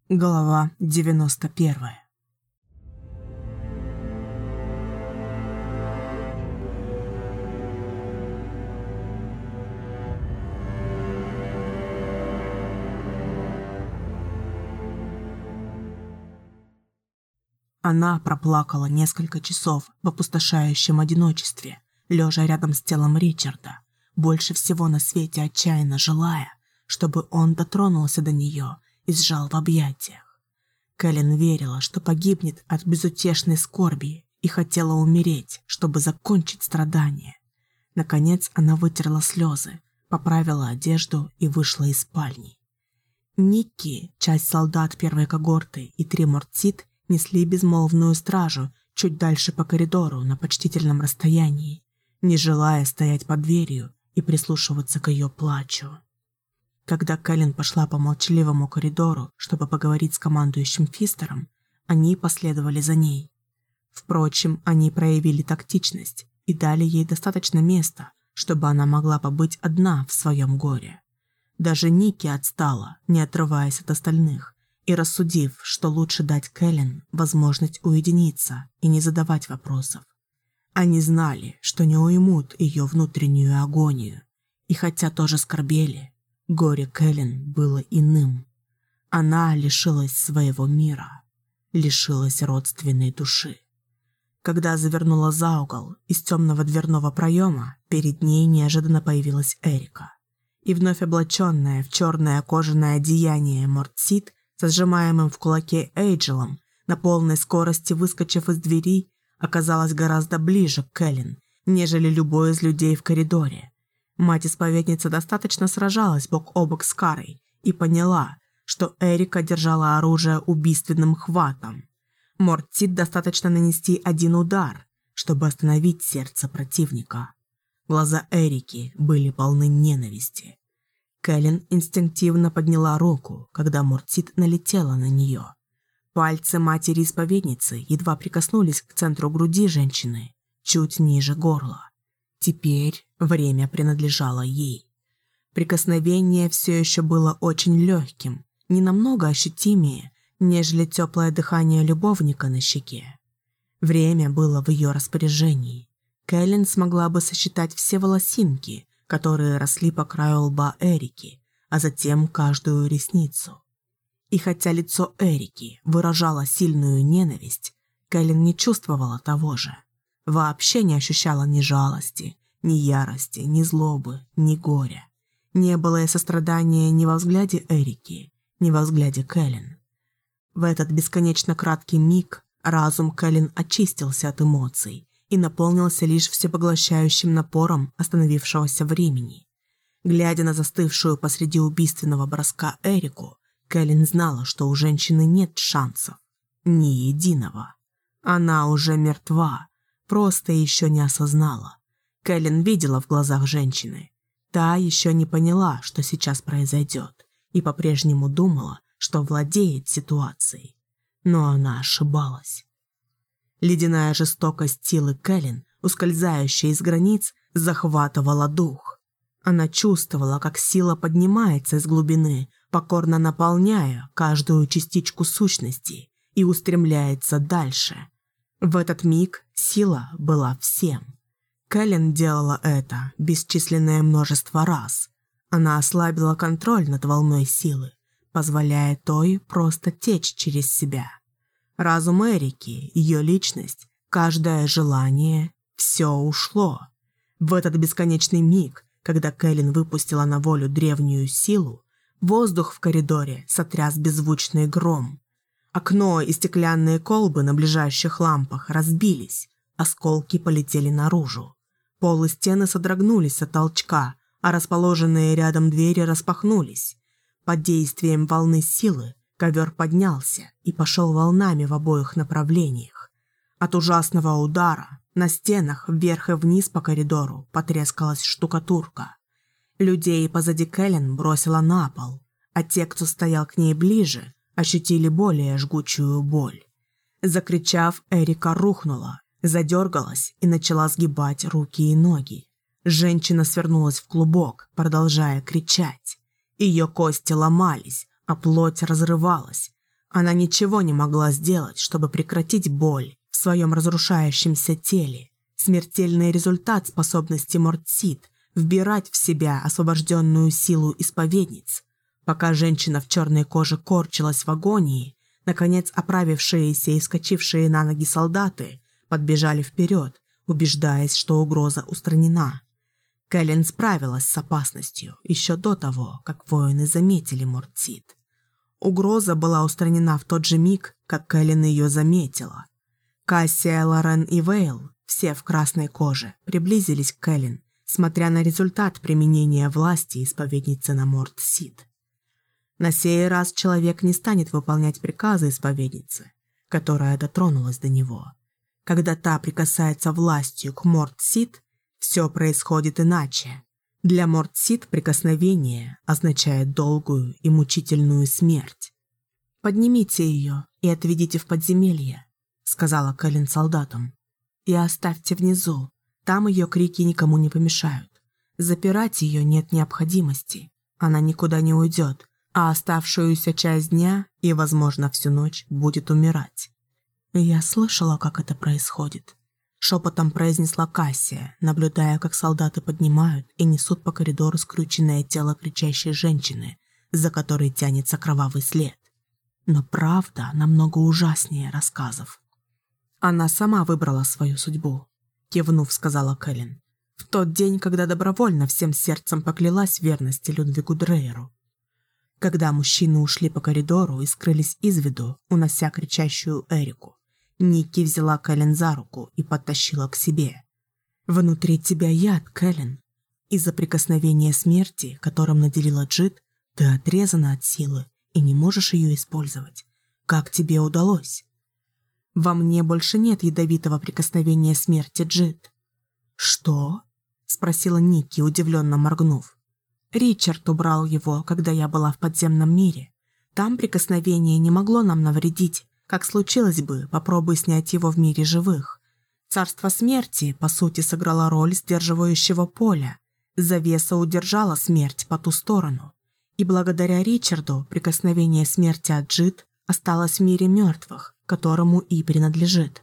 Глава 91. Она проплакала несколько часов в опустошающем одиночестве, лежа рядом с телом Ричарда, больше всего на свете отчаянно желая, чтобы он дотронулся до нее и сжал в объятиях. Кэлен верила, что погибнет от безутешной скорби и хотела умереть, чтобы закончить страдания. Наконец она вытерла слезы, поправила одежду и вышла из спальни. Никки, часть солдат первой когорты и 3 Мортсит несли безмолвную стражу чуть дальше по коридору на почтительном расстоянии, не желая стоять под дверью и прислушиваться к ее плачу. Когда Кэлен пошла по молчаливому коридору, чтобы поговорить с командующим Фистером, они последовали за ней. Впрочем, они проявили тактичность и дали ей достаточно места, чтобы она могла побыть одна в своем горе. Даже Никки отстала, не отрываясь от остальных, и рассудив, что лучше дать Кэлен возможность уединиться и не задавать вопросов. Они знали, что не уймут ее внутреннюю агонию, и хотя тоже скорбели, горе Кэлен было иным. Она лишилась своего мира, лишилась родственной души. Когда завернула за угол из темного дверного проема, перед ней неожиданно появилась Эрика. И вновь облаченная в черное кожаное одеяние Мортсит, со сжимаемым в кулаке Эйджелом, на полной скорости выскочив из двери, оказалась гораздо ближе к Кэлен, нежели любой из людей в коридоре. Мать-исповедница достаточно сражалась бок о бок с Карой и поняла, что Эрика держала оружие убийственным хватом. Мортсит достаточно нанести 1 удар, чтобы остановить сердце противника. Глаза Эрики были полны ненависти. Кэлен инстинктивно подняла руку, когда Мортсит налетела на нее. Пальцы матери-исповедницы едва прикоснулись к центру груди женщины, чуть ниже горла. Теперь время принадлежало ей. Прикосновение все еще было очень легким, не намного ощутимее, нежели теплое дыхание любовника на щеке. Время было в ее распоряжении. Кэлен смогла бы сосчитать все волосинки, которые росли по краю лба Эрики, а затем каждую ресницу. И хотя лицо Эрики выражало сильную ненависть, Кэлен не чувствовала того же. Вообще не ощущала ни жалости, ни ярости, ни злобы, ни горя. Не было и сострадания ни во взгляде Эрики, ни во взгляде Кэлен. В этот бесконечно краткий миг разум Кэлен очистился от эмоций и наполнился лишь всепоглощающим напором остановившегося времени. Глядя на застывшую посреди убийственного броска Эрику, Кэлен знала, что у женщины нет шансов. Ни единого. Она уже мертва, просто еще не осознала. Кэлен видела в глазах женщины. Та еще не поняла, что сейчас произойдет, и по-прежнему думала, что владеет ситуацией. Но она ошибалась. Ледяная жестокость силы Кэлен, ускользающая из границ, захватывала дух. Она чувствовала, как сила поднимается из глубины, покорно наполняя каждую частичку сущности и устремляется дальше. В этот миг сила была всем. Кэлен делала это бесчисленное множество раз. Она ослабила контроль над волной силы, позволяя той просто течь через себя. Разум Эрики, ее личность, каждое желание – все ушло. В этот бесконечный миг, когда Кэлен выпустила на волю древнюю силу, воздух в коридоре сотряс беззвучный гром. Окно и стеклянные колбы на ближайших лампах разбились, осколки полетели наружу. Пол и стены содрогнулись от толчка, а расположенные рядом двери распахнулись. Под действием волны силы ковер поднялся и пошел волнами в обоих направлениях. От ужасного удара на стенах вверх и вниз по коридору потрескалась штукатурка. Людей позади Кэлен бросила на пол, а те, кто стоял к ней ближе, ощутили более жгучую боль. Закричав, Эрика рухнула, задергалась и начала сгибать руки и ноги. Женщина свернулась в клубок, продолжая кричать. Ее кости ломались, а плоть разрывалась. Она ничего не могла сделать, чтобы прекратить боль в своем разрушающемся теле. Смертельный результат способности Мортсид вбирать в себя освобожденную силу исповедниц. Пока женщина в черной коже корчилась в агонии, наконец оправившиеся и вскочившие на ноги солдаты подбежали вперед, убеждаясь, что угроза устранена. Кэлен справилась с опасностью еще до того, как воины заметили Мортсид. Угроза была устранена в тот же миг, как Кэлен ее заметила. Кассия, Лорен и Вейл, все в красной коже, приблизились к Кэлен, смотря на результат применения власти исповедницы на Мортсид. На сей раз человек не станет выполнять приказы исповедницы, которая дотронулась до него. Когда та прикасается властью к Мортсид, все происходит иначе. Для Мортсид прикосновение означает долгую и мучительную смерть. «Поднимите ее и отведите в подземелье», — сказала Кэлен солдатам. «И оставьте внизу, там ее крики никому не помешают. Запирать ее нет необходимости, она никуда не уйдет, а оставшуюся часть дня и, возможно, всю ночь будет умирать». «Я слышала, как это происходит», — шепотом произнесла Кассия, наблюдая, как солдаты поднимают и несут по коридору скрюченное тело кричащей женщины, за которой тянется кровавый след. Но правда намного ужаснее рассказов. «Она сама выбрала свою судьбу», — кивнув, сказала Кэлен. «В тот день, когда добровольно всем сердцем поклялась в верности Людвигу Дрейеру». Когда мужчины ушли по коридору и скрылись из виду, унося кричащую Эрику, Никки взяла Кэлен за руку и подтащила к себе. «Внутри тебя яд, Кэлен. Из-за прикосновения смерти, которым наделила Джид, ты отрезана от силы и не можешь ее использовать. Как тебе удалось?» «Во мне больше нет ядовитого прикосновения смерти, Джид». «Что?» — спросила Никки, удивленно моргнув. «Ричард убрал его, когда я была в подземном мире. Там прикосновение не могло нам навредить, как случилось бы, попробуй снять его в мире живых. Царство смерти, по сути, сыграло роль сдерживающего поля. Завеса удержала смерть по ту сторону. И благодаря Ричарду прикосновение смерти от Джид осталось в мире мертвых, которому и принадлежит».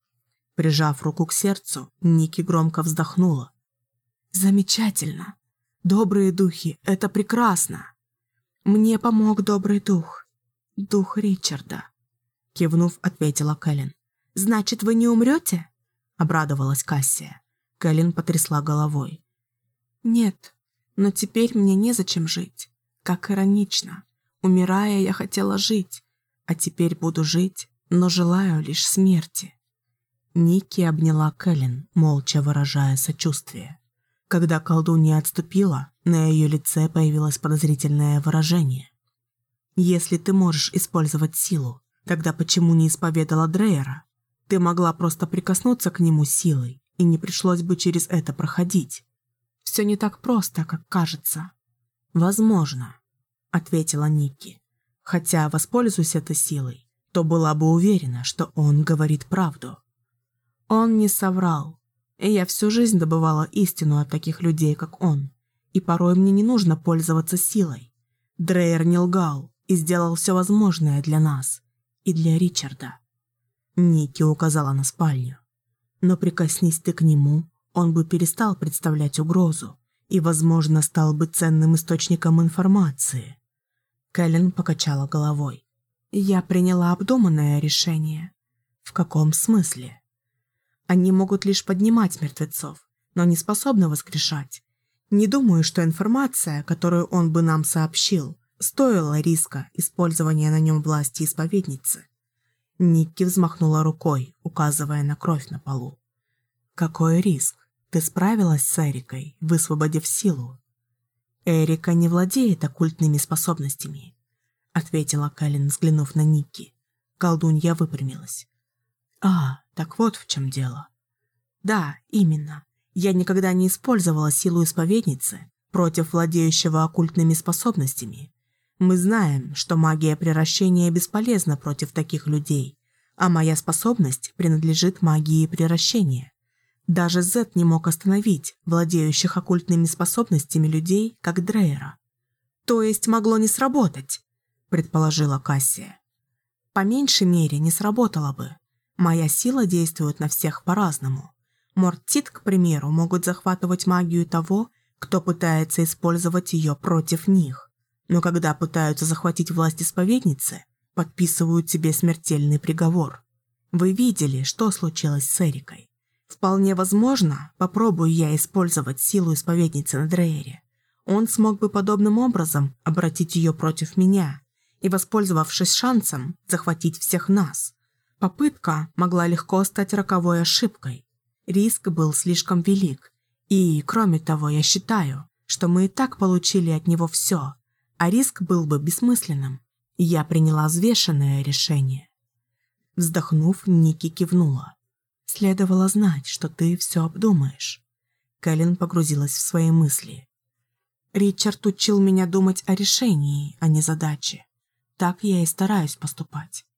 Прижав руку к сердцу, Никки громко вздохнула. «Замечательно. Добрые духи, это прекрасно. Мне помог добрый дух. Дух Ричарда», — кивнув, ответила Кэлен. «Значит, вы не умрете?» — обрадовалась Кассия. Кэлен потрясла головой. «Нет, но теперь мне незачем жить. Как иронично. Умирая, я хотела жить, а теперь буду жить, но желаю лишь смерти». Никки обняла Кэлен, молча выражая сочувствие. Когда колдунья отступила, на ее лице появилось подозрительное выражение. «Если ты можешь использовать силу, тогда почему не исповедала Дрейера? Ты могла просто прикоснуться к нему силой, и не пришлось бы через это проходить. Все не так просто, как кажется». «Возможно», — ответила Никки. «Хотя, воспользуйся этой силой, то была бы уверена, что он говорит правду». Он не соврал, и я всю жизнь добывала истину от таких людей, как он, и порой мне не нужно пользоваться силой. Дрейер не лгал и сделал все возможное для нас и для Ричарда. Никки указала на спальню. Но прикоснись ты к нему, он бы перестал представлять угрозу и, возможно, стал бы ценным источником информации. Кэлен покачала головой. Я приняла обдуманное решение. В каком смысле? Они могут лишь поднимать мертвецов, но не способны воскрешать. Не думаю, что информация, которую он бы нам сообщил, стоила риска использования на нем власти исповедницы. Никки взмахнула рукой, указывая на кровь на полу. «Какой риск? Ты справилась с Эрикой, высвободив силу?» «Эрика не владеет оккультными способностями», — ответила Кэлен, взглянув на Никки. Колдунья выпрямилась. Так вот в чем дело. Да, именно. Я никогда не использовала силу исповедницы против владеющего оккультными способностями. Мы знаем, что магия приращения бесполезна против таких людей, а моя способность принадлежит магии приращения. Даже Зет не мог остановить владеющих оккультными способностями людей, как Дрейера. То есть могло не сработать, предположила Кассия. По меньшей мере не сработало бы. Моя сила действует на всех по-разному. Мортит, к примеру, могут захватывать магию того, кто пытается использовать ее против них. Но когда пытаются захватить власть исповедницы, подписывают себе смертельный приговор. Вы видели, что случилось с Эрикой. Вполне возможно, попробую я использовать силу исповедницы на Дрейере. Он смог бы подобным образом обратить ее против меня и, воспользовавшись шансом, захватить всех нас. Попытка могла легко стать роковой ошибкой. Риск был слишком велик. И, кроме того, я считаю, что мы и так получили от него все, а риск был бы бессмысленным. Я приняла взвешенное решение. Вздохнув, Ники кивнула. Следовало знать, что ты все обдумаешь. Кэлен погрузилась в свои мысли. Ричард учил меня думать о решении, а не задаче. Так я и стараюсь поступать.